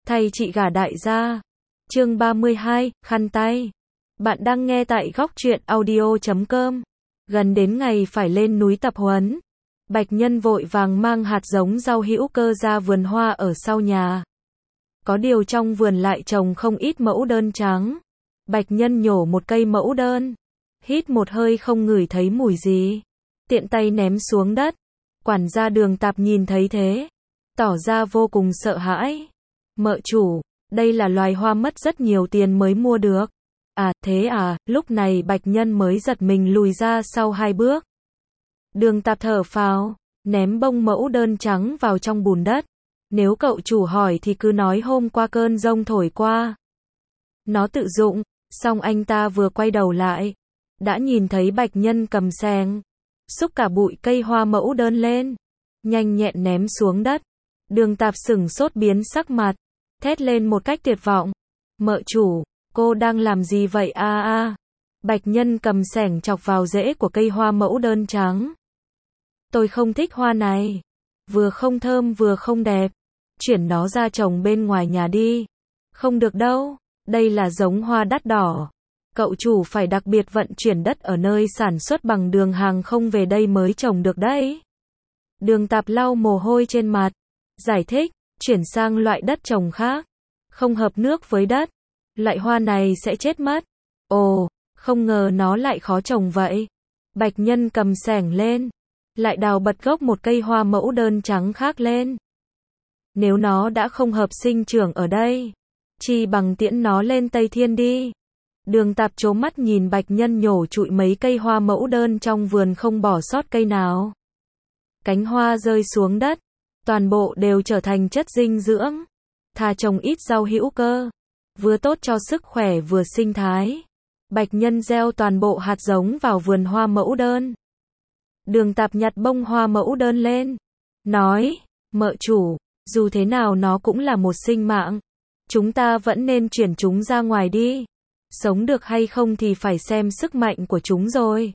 Thay chị gả đại gia. Chương 32, khăn tay. Bạn đang nghe tại góc truyện audio.com. Gần đến ngày phải lên núi tập huấn, Bạch Nhân vội vàng mang hạt giống rau hữu cơ ra vườn hoa ở sau nhà. Có điều trong vườn lại trồng không ít mẫu đơn trắng. Bạch Nhân nhổ một cây mẫu đơn, hít một hơi không ngửi thấy mùi gì, tiện tay ném xuống đất. Quản gia Đường Tạp nhìn thấy thế, tỏ ra vô cùng sợ hãi. Mợ chủ, đây là loài hoa mất rất nhiều tiền mới mua được. À, thế à, lúc này Bạch Nhân mới giật mình lùi ra sau 2 bước. Đường Tạp thở phào, ném bông mẫu đơn trắng vào trong bùn đất. Nếu cậu chủ hỏi thì cứ nói hôm qua cơn giông thổi qua, nó tự dụng. Xong anh ta vừa quay đầu lại, đã nhìn thấy Bạch Nhân cầm xẻng, xúc cả bụi cây hoa mẫu đơn lên, nhanh nhẹn ném xuống đất. Đường Tạp sửng sốt biến sắc mặt, thét lên một cách tuyệt vọng. Mợ chủ, cô đang làm gì vậy a? Bạch Nhân cầm xẻng chọc vào rễ của cây hoa mẫu đơn trắng. Tôi không thích hoa này, vừa không thơm vừa không đẹp, chuyển nó ra trồng bên ngoài nhà đi. Không được đâu, đây là giống hoa đắt đỏ. Cậu chủ phải đặc biệt vận chuyển đất ở nơi sản xuất bằng đường hàng không về đây mới trồng được đấy. Đường Tạp lau mồ hôi trên mặt, giải thích, chuyển sang loại đất trồng khác, không hợp nước với đất, loại hoa này sẽ chết mất. Ồ, không ngờ nó lại khó trồng vậy. Bạch Nhân cầm xẻng lên, lại đào bật gốc một cây hoa mẫu đơn trắng khác lên. Nếu nó đã không hợp sinh trưởng ở đây, chi bằng tiễn nó lên Tây Thiên đi. Đường Tạp trố mắt nhìn Bạch Nhân nhổ trụi mấy cây hoa mẫu đơn trong vườn không bỏ sót cây nào. Cánh hoa rơi xuống đất, toàn bộ đều trở thành chất dinh dưỡng. Thà trồng ít rau hữu cơ, vừa tốt cho sức khỏe vừa sinh thái. Bạch Nhân gieo toàn bộ hạt giống vào vườn hoa mẫu đơn. Đường Tạp nhặt bông hoa mẫu đơn lên, nói, mợ chủ, dù thế nào nó cũng là một sinh mạng. Chúng ta vẫn nên chuyển chúng ra ngoài đi. Sống được hay không thì phải xem sức mạnh của chúng rồi.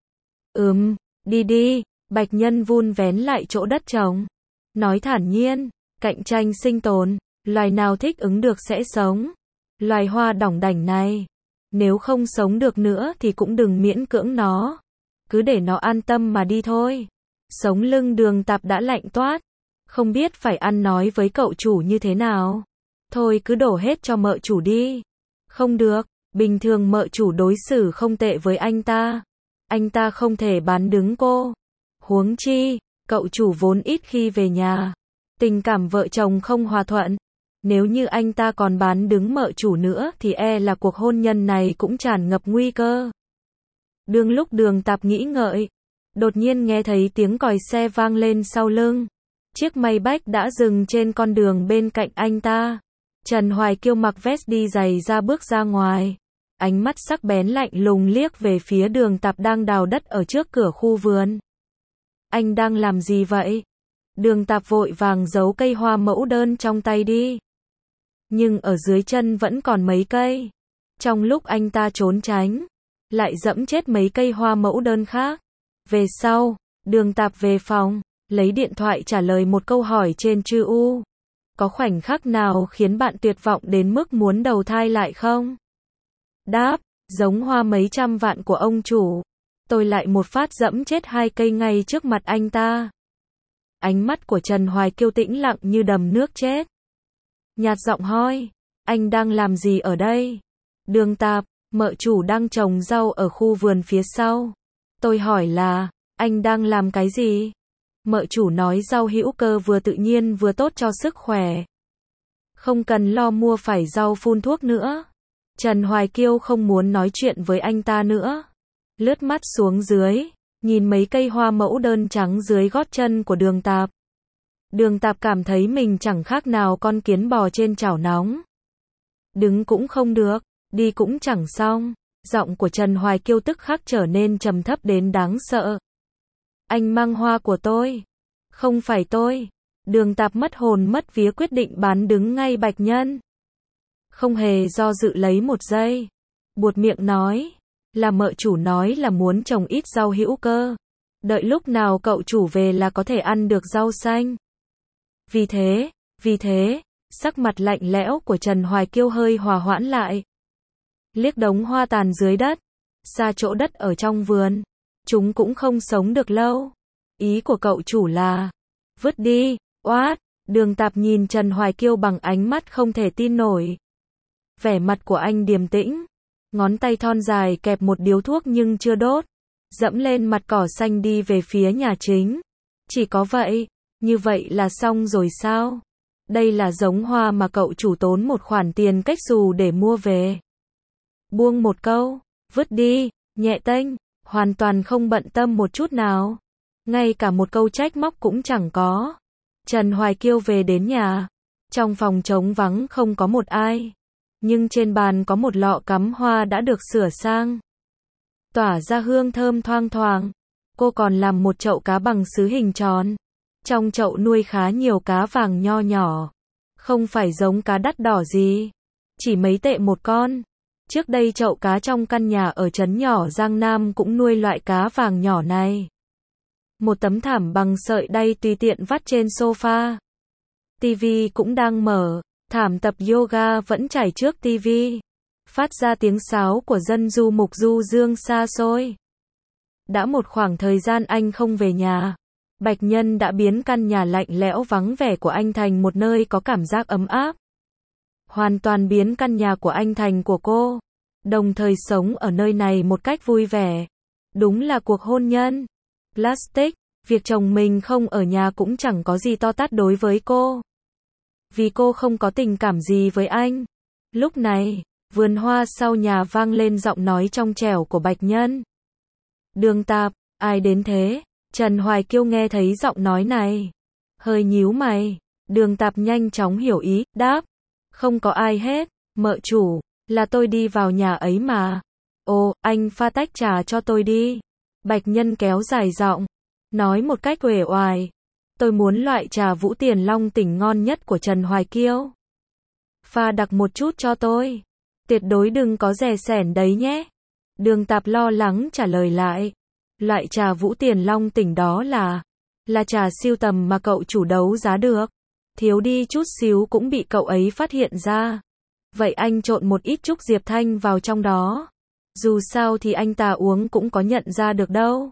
Đi đi. Bạch Nhân vun vén lại chỗ đất trồng, nói thản nhiên, cạnh tranh sinh tồn, loài nào thích ứng được sẽ sống. Loài hoa đỏng đảnh này, nếu không sống được nữa thì cũng đừng miễn cưỡng nó. Cứ để nó an tâm mà đi thôi. Sống lưng Đường Tạp đã lạnh toát, không biết phải ăn nói với cậu chủ như thế nào. Thôi cứ đổ hết cho mợ chủ đi. Không được, bình thường mợ chủ đối xử không tệ với anh ta không thể bán đứng cô. Huống chi, cậu chủ vốn ít khi về nhà, tình cảm vợ chồng không hòa thuận. Nếu như anh ta còn bán đứng mợ chủ nữa thì e là cuộc hôn nhân này cũng tràn ngập nguy cơ. Đương lúc Đường Tạp nghĩ ngợi, đột nhiên nghe thấy tiếng còi xe vang lên sau lưng. Chiếc Maybach đã dừng trên con đường bên cạnh anh ta. Trần Hoài Kiêu mặc vest đi giày ra bước ra ngoài. Ánh mắt sắc bén lạnh lùng liếc về phía Đường Tạp đang đào đất ở trước cửa khu vườn. Anh đang làm gì vậy? Đường Tạp vội vàng giấu cây hoa mẫu đơn trong tay đi. Nhưng ở dưới chân vẫn còn mấy cây. Trong lúc anh ta trốn tránh, lại dẫm chết mấy cây hoa mẫu đơn khác. Về sau, Đường Tạp về phòng, lấy điện thoại trả lời một câu hỏi trên Trư U. Có khoảnh khắc nào khiến bạn tuyệt vọng đến mức muốn đầu thai lại không? Đáp, giống hoa mấy trăm vạn của ông chủ. Tôi lại một phát dẫm chết 2 cây ngay trước mặt anh ta. Ánh mắt của Trần Hoài Kiêu tĩnh lặng như đầm nước chết. Nhạt giọng hỏi, anh đang làm gì ở đây? Đường Tạp, mợ chủ đang trồng rau ở khu vườn phía sau. Tôi hỏi là, anh đang làm cái gì? Mợ chủ nói rau hữu cơ vừa tự nhiên vừa tốt cho sức khỏe. Không cần lo mua phải rau phun thuốc nữa. Trần Hoài Kiêu không muốn nói chuyện với anh ta nữa. Lướt mắt xuống dưới, nhìn mấy cây hoa mẫu đơn trắng dưới gót chân của Đường Tạp. Đường Tạp cảm thấy mình chẳng khác nào con kiến bò trên chảo nóng. Đứng cũng không được, đi cũng chẳng xong. Giọng của Trần Hoài Kiêu tức khắc trở nên trầm thấp đến đáng sợ. Anh mang hoa của tôi. Không phải tôi. Đường Tạp mất hồn mất vía quyết định bán đứng ngay Bạch Nhân. Không hề do dự lấy một giây. Buột miệng nói, là mợ chủ nói là muốn trồng ít rau hữu cơ. Đợi lúc nào cậu chủ về là có thể ăn được rau xanh. Vì thế, Sắc mặt lạnh lẽo của Trần Hoài Kiêu hơi hòa hoãn lại. Liếc đống hoa tàn dưới đất, xa chỗ đất ở trong vườn. Chúng cũng không sống được lâu. Ý của cậu chủ là vứt đi, oát. Đường Tạp nhìn Trần Hoài Kiêu bằng ánh mắt không thể tin nổi. Vẻ mặt của anh điềm tĩnh, ngón tay thon dài kẹp một điếu thuốc nhưng chưa đốt, dẫm lên mặt cỏ xanh đi về phía nhà chính. Chỉ có vậy, như vậy là xong rồi sao? Đây là giống hoa mà cậu chủ tốn một khoản tiền cách xù để mua về. Buông một câu, vứt đi, nhẹ tênh, hoàn toàn không bận tâm một chút nào. Ngay cả một câu trách móc cũng chẳng có. Trần Hoài Kiêu về đến nhà. Trong phòng trống vắng không có một ai. Nhưng trên bàn có một lọ cắm hoa đã được sửa sang. Tỏa ra hương thơm thoang thoảng. Cô còn làm một chậu cá bằng sứ hình tròn. Trong chậu nuôi khá nhiều cá vàng nho nhỏ. Không phải giống cá đắt đỏ gì. Chỉ mấy tệ một con. Trước đây chậu cá trong căn nhà ở trấn nhỏ Giang Nam cũng nuôi loại cá vàng nhỏ này. Một tấm thảm bằng sợi đay tùy tiện vắt trên sofa. TV cũng đang mở, thảm tập yoga vẫn trải trước TV. Phát ra tiếng sáo của dân du mục du dương xa xôi. Đã một khoảng thời gian anh không về nhà. Bạch Nhân đã biến căn nhà lạnh lẽo vắng vẻ của anh thành một nơi có cảm giác ấm áp. Hoàn toàn biến căn nhà của anh thành của cô. Đồng thời sống ở nơi này một cách vui vẻ. Đúng là cuộc hôn nhân. Plastic, việc chồng mình không ở nhà cũng chẳng có gì to tát đối với cô. Vì cô không có tình cảm gì với anh. Lúc này, vườn hoa sau nhà vang lên giọng nói trong trẻo của Bạch Nhân. Đường Tạp, ai đến thế? Trần Hoài Kiêu nghe thấy giọng nói này. Hơi nhíu mày. Đường Tạp nhanh chóng hiểu ý, đáp. Không có ai hết, mợ chủ, là tôi đi vào nhà ấy mà. Ồ, anh pha tách trà cho tôi đi. Bạch Nhân kéo dài giọng, nói một cách uể oải. Tôi muốn loại trà Vũ Tiền Long Tỉnh ngon nhất của Trần Hoài Kiêu. Pha đặc một chút cho tôi. Tuyệt đối đừng có dè sẻn đấy nhé. Đường Tạp lo lắng trả lời lại. Loại trà Vũ Tiền Long Tỉnh đó là trà siêu tầm mà cậu chủ đấu giá được. Thiếu đi chút xíu cũng bị cậu ấy phát hiện ra. Vậy anh trộn một ít trúc diệp thanh vào trong đó. Dù sao thì anh ta uống cũng có nhận ra được đâu.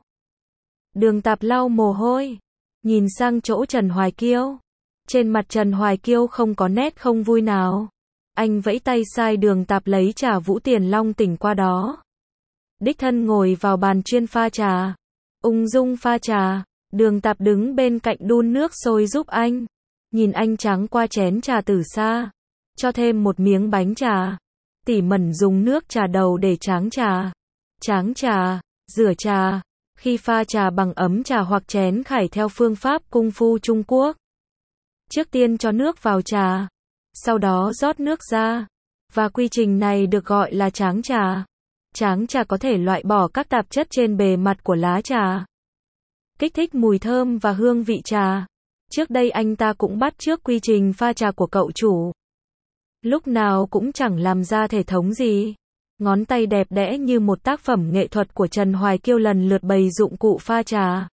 Đường Tạp lau mồ hôi, nhìn sang chỗ Trần Hoài Kiêu. Trên mặt Trần Hoài Kiêu không có nét không vui nào. Anh vẫy tay sai Đường Tạp lấy trà Vũ Tiền Long Tỉnh qua đó. Đích thân ngồi vào bàn chuyên pha trà. Ung dung pha trà. Đường Tạp đứng bên cạnh đun nước sôi giúp anh. Nhìn anh tráng qua chén trà từ xa. Cho thêm một miếng bánh trà. Tỉ mẩn dùng nước trà đầu để tráng trà. Tráng trà, rửa trà. Khi pha trà bằng ấm trà hoặc chén khải theo phương pháp cung phu Trung Quốc. Trước tiên cho nước vào trà. Sau đó rót nước ra. Và quy trình này được gọi là tráng trà. Tráng trà có thể loại bỏ các tạp chất trên bề mặt của lá trà. Kích thích mùi thơm và hương vị trà. Trước đây anh ta cũng bắt chước quy trình pha trà của cậu chủ. Lúc nào cũng chẳng làm ra thể thống gì. Ngón tay đẹp đẽ như một tác phẩm nghệ thuật của Trần Hoài Kiêu lần lượt bày dụng cụ pha trà.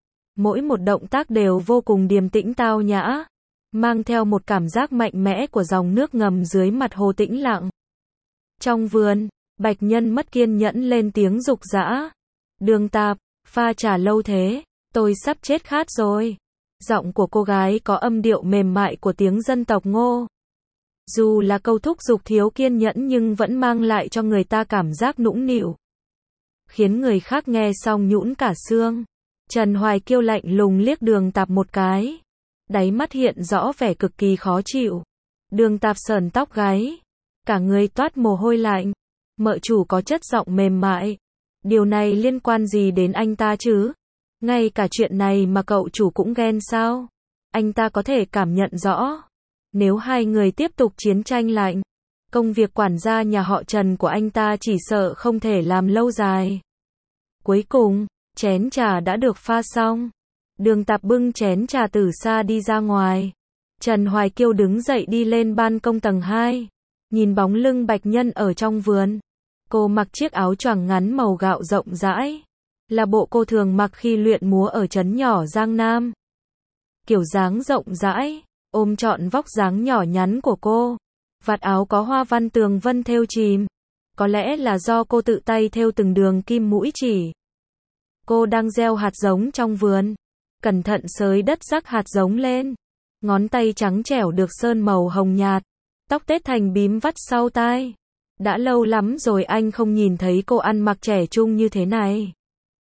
Mỗi một động tác đều vô cùng điềm tĩnh tao nhã. Mang theo một cảm giác mạnh mẽ của dòng nước ngầm dưới mặt hồ tĩnh lặng. Trong vườn, Bạch Nhân mất kiên nhẫn lên tiếng rục rã. Đường Tạp, pha trà lâu thế, tôi sắp chết khát rồi. Giọng của cô gái có âm điệu mềm mại của tiếng dân tộc Ngô. Dù là câu thúc giục thiếu kiên nhẫn nhưng vẫn mang lại cho người ta cảm giác nũng nịu. Khiến người khác nghe xong nhũn cả xương. Trần Hoài Kiêu lạnh lùng liếc Đường Tạp một cái. Đáy mắt hiện rõ vẻ cực kỳ khó chịu. Đường Tạp sờn tóc gáy. Cả người toát mồ hôi lạnh. Mợ chủ có chất giọng mềm mại. Điều này liên quan gì đến anh ta chứ? Ngay cả chuyện này mà cậu chủ cũng ghen sao? Anh ta có thể cảm nhận rõ. Nếu hai người tiếp tục chiến tranh lạnh, công việc quản gia nhà họ Trần của anh ta chỉ sợ không thể làm lâu dài. Cuối cùng, chén trà đã được pha xong. Đường Tạp bưng chén trà từ xa đi ra ngoài. Trần Hoài Kiêu đứng dậy đi lên ban công tầng 2. Nhìn bóng lưng Bạch Nhân ở trong vườn. Cô mặc chiếc áo choàng ngắn màu gạo rộng rãi. Là bộ cô thường mặc khi luyện múa ở trấn nhỏ Giang Nam. Kiểu dáng rộng rãi, ôm trọn vóc dáng nhỏ nhắn của cô. Vạt áo có hoa văn tường vân thêu chìm. Có lẽ là do cô tự tay thêu từng đường kim mũi chỉ. Cô đang gieo hạt giống trong vườn. Cẩn thận xới đất rắc hạt giống lên. Ngón tay trắng trẻo được sơn màu hồng nhạt. Tóc tết thành bím vắt sau tai. Đã lâu lắm rồi anh không nhìn thấy cô ăn mặc trẻ trung như thế này.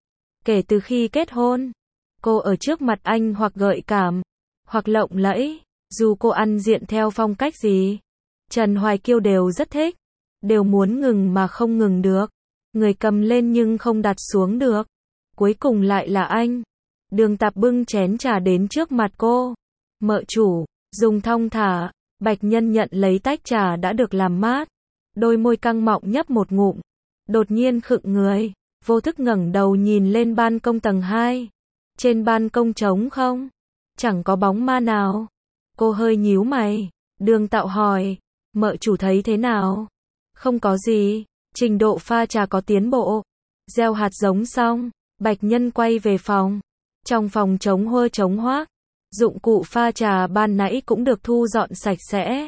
Kể từ khi kết hôn, cô ở trước mặt anh hoặc gợi cảm, hoặc lộng lẫy, dù cô ăn diện theo phong cách gì, Trần Hoài Kiêu đều rất thích, đều muốn ngừng mà không ngừng được, người cầm lên nhưng không đặt xuống được. Cuối cùng lại là anh. Đường Tạp bưng chén trà đến trước mặt cô. Mợ chủ, dùng thong thả. Bạch Nhân nhận lấy tách trà đã được làm mát. Đôi môi căng mọng nhấp một ngụm. Đột nhiên khựng người, vô thức ngẩng đầu nhìn lên ban công tầng 2. Trên ban công trống không? Chẳng có bóng ma nào. Cô hơi nhíu mày. Đường Tạo hỏi, mợ chủ thấy thế nào? Không có gì, trình độ pha trà có tiến bộ. Gieo hạt giống xong, Bạch Nhân quay về phòng. Trong phòng trống huơ trống hoác. Dụng cụ pha trà ban nãy cũng được thu dọn sạch sẽ.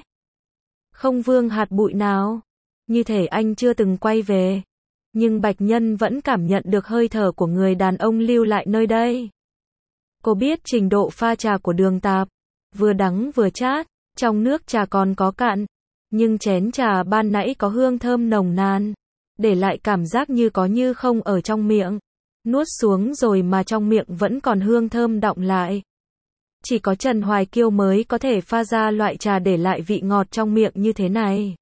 Không vương hạt bụi nào. Như thể anh chưa từng quay về. Nhưng Bạch Nhân vẫn cảm nhận được hơi thở của người đàn ông lưu lại nơi đây. Cô biết trình độ pha trà của Đường Tạp. Vừa đắng vừa chát, trong nước trà còn có cạn. Nhưng chén trà ban nãy có hương thơm nồng nàn. Để lại cảm giác như có như không ở trong miệng. Nuốt xuống rồi mà trong miệng vẫn còn hương thơm đọng lại. Chỉ có Trần Hoài Kiêu mới có thể pha ra loại trà để lại vị ngọt trong miệng như thế này.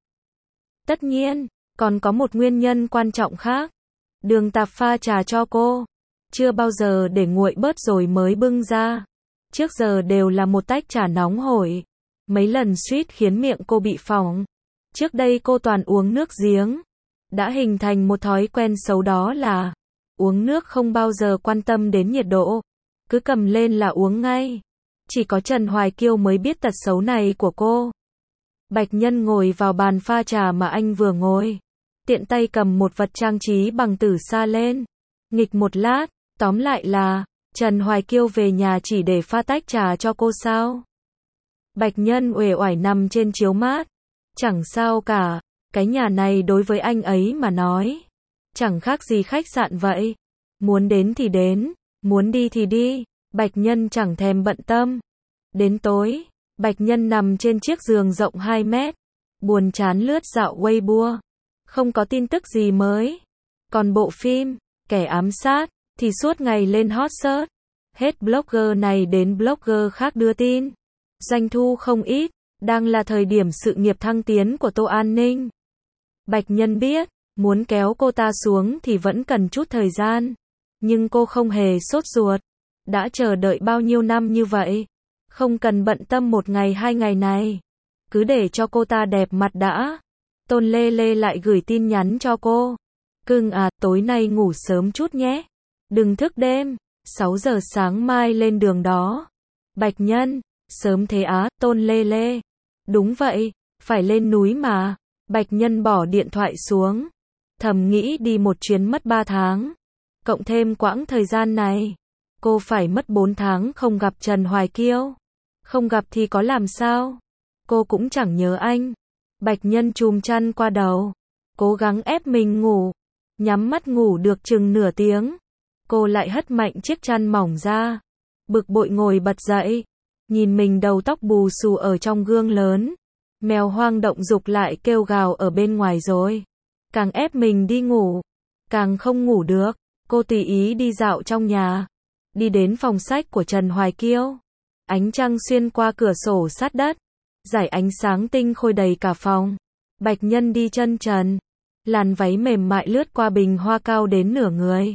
Tất nhiên, còn có một nguyên nhân quan trọng khác. Đường Tạp pha trà cho cô. Chưa bao giờ để nguội bớt rồi mới bưng ra. Trước giờ đều là một tách trà nóng hổi. Mấy lần suýt khiến miệng cô bị phỏng. Trước đây cô toàn uống nước giếng. Đã hình thành một thói quen xấu đó là uống nước không bao giờ quan tâm đến nhiệt độ. Cứ cầm lên là uống ngay. Chỉ có Trần Hoài Kiêu mới biết tật xấu này của cô. Bạch Nhân ngồi vào bàn pha trà mà anh vừa ngồi. Tiện tay cầm một vật trang trí bằng tử sa lên. Nghịch một lát, tóm lại là, Trần Hoài Kiêu về nhà chỉ để pha tách trà cho cô sao? Bạch Nhân uể oải nằm trên chiếu mát. Chẳng sao cả, cái nhà này đối với anh ấy mà nói. Chẳng khác gì khách sạn vậy. Muốn đến thì đến, muốn đi thì đi. Bạch Nhân chẳng thèm bận tâm. Đến tối, Bạch Nhân nằm trên chiếc giường rộng 2 mét. Buồn chán lướt dạo Weibo. Không có tin tức gì mới. Còn bộ phim, Kẻ ám sát, thì suốt ngày lên hot search. Hết blogger này đến blogger khác đưa tin. Doanh thu không ít, đang là thời điểm sự nghiệp thăng tiến của Tô An Ninh. Bạch Nhân biết, muốn kéo cô ta xuống thì vẫn cần chút thời gian. Nhưng cô không hề sốt ruột. Đã chờ đợi bao nhiêu năm như vậy. Không cần bận tâm một ngày 2 ngày này. Cứ để cho cô ta đẹp mặt đã. Tôn Lê Lê lại gửi tin nhắn cho cô. Cưng à, tối nay ngủ sớm chút nhé. Đừng thức đêm. 6 giờ sáng mai lên đường đó. Bạch Nhân, sớm thế á, Tôn Lê Lê. Đúng vậy, phải lên núi mà. Bạch Nhân bỏ điện thoại xuống. Thầm nghĩ đi một chuyến mất 3 tháng. Cộng thêm quãng thời gian này. Cô phải mất 4 tháng không gặp Trần Hoài Kiêu. Không gặp thì có làm sao? Cô cũng chẳng nhớ anh. Bạch Nhân chùm chăn qua đầu. Cố gắng ép mình ngủ. Nhắm mắt ngủ được chừng nửa tiếng. Cô lại hất mạnh chiếc chăn mỏng ra. Bực bội ngồi bật dậy. Nhìn mình đầu tóc bù xù ở trong gương lớn. Mèo hoang động dục lại kêu gào ở bên ngoài rồi. Càng ép mình đi ngủ. Càng không ngủ được. Cô tùy ý đi dạo trong nhà. Đi đến phòng sách của Trần Hoài Kiêu. Ánh trăng xuyên qua cửa sổ sát đất. Dải ánh sáng tinh khôi đầy cả phòng. Bạch Nhân đi chân trần. Làn váy mềm mại lướt qua bình hoa cao đến nửa người.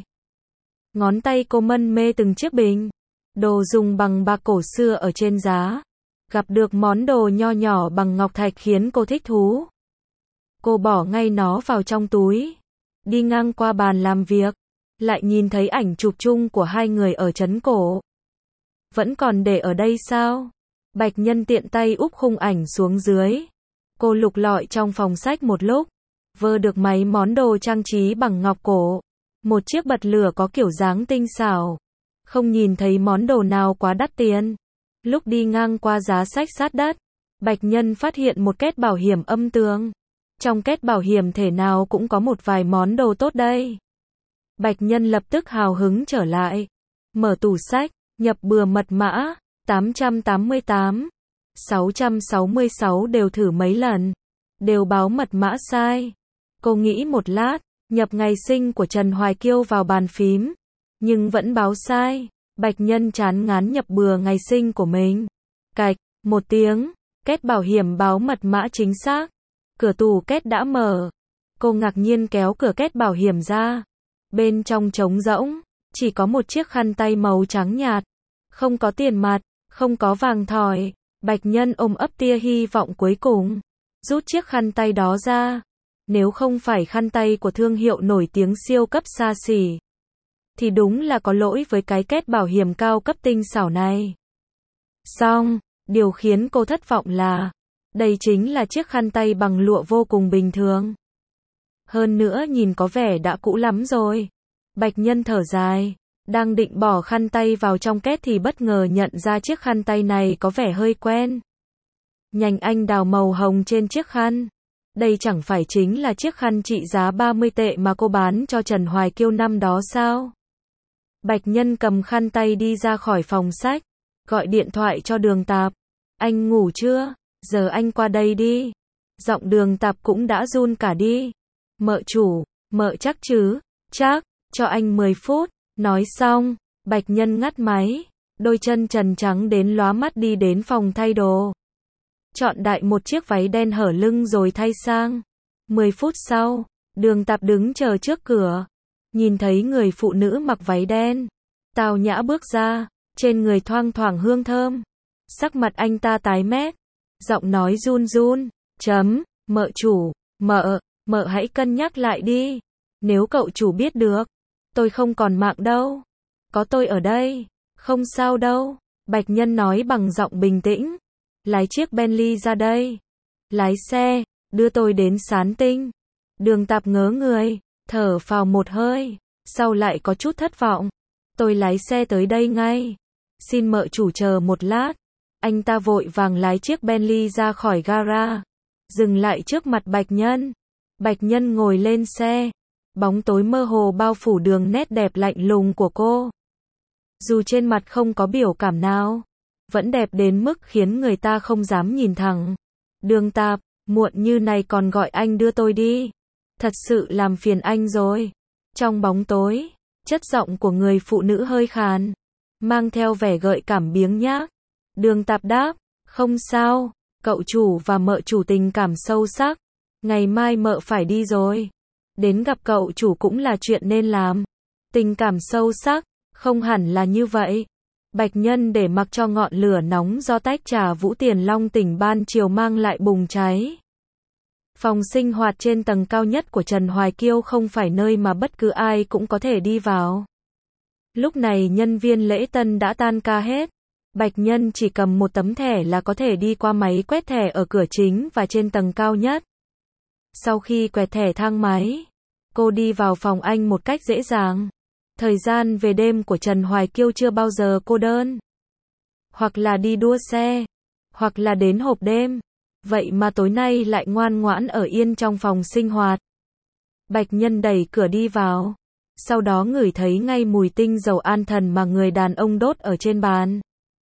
Ngón tay cô mân mê từng chiếc bình. Đồ dùng bằng bạc cổ xưa ở trên giá. Gặp được món đồ nho nhỏ bằng ngọc thạch khiến cô thích thú. Cô bỏ ngay nó vào trong túi. Đi ngang qua bàn làm việc. Lại nhìn thấy ảnh chụp chung của hai người ở trấn cổ. Vẫn còn để ở đây sao? Bạch Nhân tiện tay úp khung ảnh xuống dưới. Cô lục lọi trong phòng sách một lúc. Vơ được mấy món đồ trang trí bằng ngọc cổ. Một chiếc bật lửa có kiểu dáng tinh xảo. Không nhìn thấy món đồ nào quá đắt tiền. Lúc đi ngang qua giá sách sát đất, Bạch Nhân phát hiện một két bảo hiểm âm tường. Trong két bảo hiểm thể nào cũng có một vài món đồ tốt đây. Bạch Nhân lập tức hào hứng trở lại. Mở tủ sách, nhập bừa mật mã, 888, 666 đều thử mấy lần. Đều báo mật mã sai. Cô nghĩ một lát, nhập ngày sinh của Trần Hoài Kiêu vào bàn phím. Nhưng vẫn báo sai. Bạch Nhân chán ngán nhập bừa ngày sinh của mình. Cạch, một tiếng, két bảo hiểm báo mật mã chính xác. Cửa tủ két đã mở. Cô ngạc nhiên kéo cửa két bảo hiểm ra. Bên trong trống rỗng, chỉ có một chiếc khăn tay màu trắng nhạt. Không có tiền mặt, không có vàng thỏi. Bạch Nhân ôm ấp tia hy vọng cuối cùng. Rút chiếc khăn tay đó ra. Nếu không phải khăn tay của thương hiệu nổi tiếng siêu cấp xa xỉ, thì đúng là có lỗi với cái két bảo hiểm cao cấp tinh xảo này. Xong, điều khiến cô thất vọng là, đây chính là chiếc khăn tay bằng lụa vô cùng bình thường. Hơn nữa nhìn có vẻ đã cũ lắm rồi. Bạch Nhân thở dài, đang định bỏ khăn tay vào trong két thì bất ngờ nhận ra chiếc khăn tay này có vẻ hơi quen. Nhành anh đào màu hồng trên chiếc khăn. Đây chẳng phải chính là chiếc khăn trị giá 30 tệ mà cô bán cho Trần Hoài Kiêu năm đó sao? Bạch Nhân cầm khăn tay đi ra khỏi phòng sách, gọi điện thoại cho Đường Tạp. Anh ngủ chưa? Giờ anh qua đây đi. Giọng Đường Tạp cũng đã run cả đi. Mợ chủ, mợ chắc chứ? Chắc, cho anh 10 phút. Nói xong, Bạch Nhân ngắt máy, đôi chân trần trắng đến lóa mắt đi đến phòng thay đồ. Chọn đại một chiếc váy đen hở lưng rồi thay sang. 10 phút sau, Đường Tạp đứng chờ trước cửa. Nhìn thấy người phụ nữ mặc váy đen, tao nhã bước ra, trên người thoang thoảng hương thơm. Sắc mặt anh ta tái mét, giọng nói run run, mợ chủ, mợ hãy cân nhắc lại đi. Nếu cậu chủ biết được, tôi không còn mạng đâu. Có tôi ở đây, không sao đâu. Bạch Nhân nói bằng giọng bình tĩnh. Lái chiếc Bentley ra đây. Lái xe, đưa tôi đến Sán Tinh. Đường Tạp ngớ người, thở phào một hơi, sau lại có chút thất vọng. Tôi lái xe tới đây ngay. Xin mợ chủ chờ một lát. Anh ta vội vàng lái chiếc Bentley ra khỏi gara, dừng lại trước mặt Bạch Nhân. Bạch Nhân ngồi lên xe. Bóng tối mơ hồ bao phủ đường nét đẹp lạnh lùng của cô. Dù trên mặt không có biểu cảm nào, vẫn đẹp đến mức khiến người ta không dám nhìn thẳng. Đường Tạp, muộn như này còn gọi anh đưa tôi đi. Thật sự làm phiền anh rồi. Trong bóng tối, chất giọng của người phụ nữ hơi khàn, mang theo vẻ gợi cảm biếng nhác. Đường Tạp đáp, không sao, cậu chủ và mợ chủ tình cảm sâu sắc. Ngày mai mợ phải đi rồi. Đến gặp cậu chủ cũng là chuyện nên làm. Tình cảm sâu sắc, không hẳn là như vậy. Bạch Nhân để mặc cho ngọn lửa nóng do tách trà Vũ Tiền Long tỉnh ban chiều mang lại bùng cháy. Phòng sinh hoạt trên tầng cao nhất của Trần Hoài Kiêu không phải nơi mà bất cứ ai cũng có thể đi vào. Lúc này nhân viên lễ tân đã tan ca hết. Bạch Nhân chỉ cầm một tấm thẻ là có thể đi qua máy quét thẻ ở cửa chính và trên tầng cao nhất. Sau khi quẹt thẻ thang máy, cô đi vào phòng anh một cách dễ dàng. Thời gian về đêm của Trần Hoài Kiêu chưa bao giờ cô đơn. Hoặc là đi đua xe, hoặc là đến hộp đêm. Vậy mà tối nay lại ngoan ngoãn ở yên trong phòng sinh hoạt. Bạch Nhân đẩy cửa đi vào. Sau đó ngửi thấy ngay mùi tinh dầu an thần mà người đàn ông đốt ở trên bàn.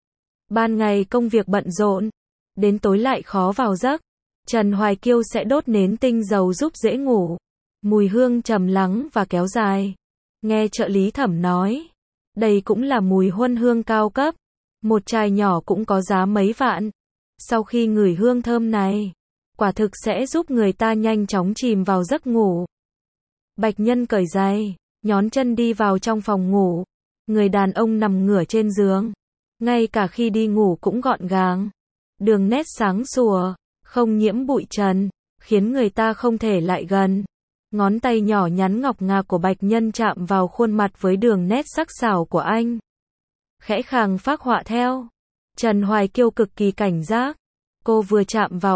Ban ngày công việc bận rộn, đến tối lại khó vào giấc. Trần Hoài Kiêu sẽ đốt nến tinh dầu giúp dễ ngủ. Mùi hương trầm lắng và kéo dài. Nghe trợ lý Thẩm nói, đây cũng là mùi huân hương cao cấp. Một chai nhỏ cũng có giá mấy vạn. Sau khi ngửi hương thơm này, quả thực sẽ giúp người ta nhanh chóng chìm vào giấc ngủ. Bạch Nhân cởi giày, nhón chân đi vào trong phòng ngủ. Người đàn ông nằm ngửa trên giường. Ngay cả khi đi ngủ cũng gọn gàng. Đường nét sáng sủa, không nhiễm bụi trần, khiến người ta không thể lại gần. Ngón tay nhỏ nhắn ngọc ngà của Bạch Nhân chạm vào khuôn mặt với đường nét sắc sảo của anh. Khẽ khàng phác họa theo. Trần Hoài Kiêu cực kỳ cảnh giác. Cô vừa chạm vào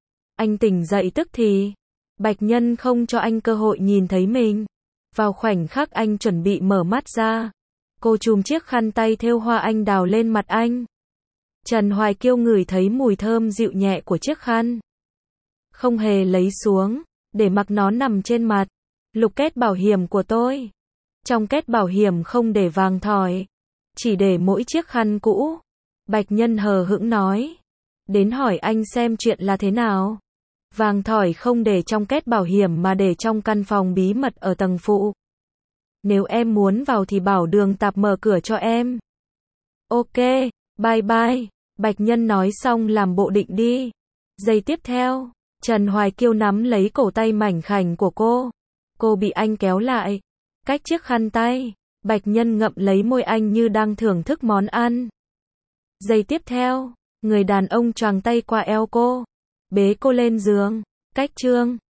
anh tỉnh dậy tức thì. Bạch Nhân không cho anh cơ hội nhìn thấy mình. Vào khoảnh khắc anh chuẩn bị mở mắt ra, cô chùm chiếc khăn tay thêu hoa anh đào lên mặt anh. Trần Hoài Kiêu ngửi thấy mùi thơm dịu nhẹ của chiếc khăn. Không hề lấy xuống, để mặc nó nằm trên mặt. Lục kết bảo hiểm của tôi. Trong kết bảo hiểm không để vàng thỏi, chỉ để mỗi chiếc khăn cũ. Bạch Nhân hờ hững nói. Đến hỏi anh xem chuyện là thế nào. Vàng thỏi không để trong kết bảo hiểm mà để trong căn phòng bí mật ở tầng phụ. Nếu em muốn vào thì bảo Đường Tạp mở cửa cho em. Ok, bye bye. Bạch Nhân nói xong làm bộ định đi. Giây tiếp theo, Trần Hoài Kiêu nắm lấy cổ tay mảnh khảnh của cô. Cô bị anh kéo lại, cách chiếc khăn tay. Bạch Nhân ngậm lấy môi anh như đang thưởng thức món ăn. Giây tiếp theo, người đàn ông choàng tay qua eo cô, bế cô lên giường. Cách chương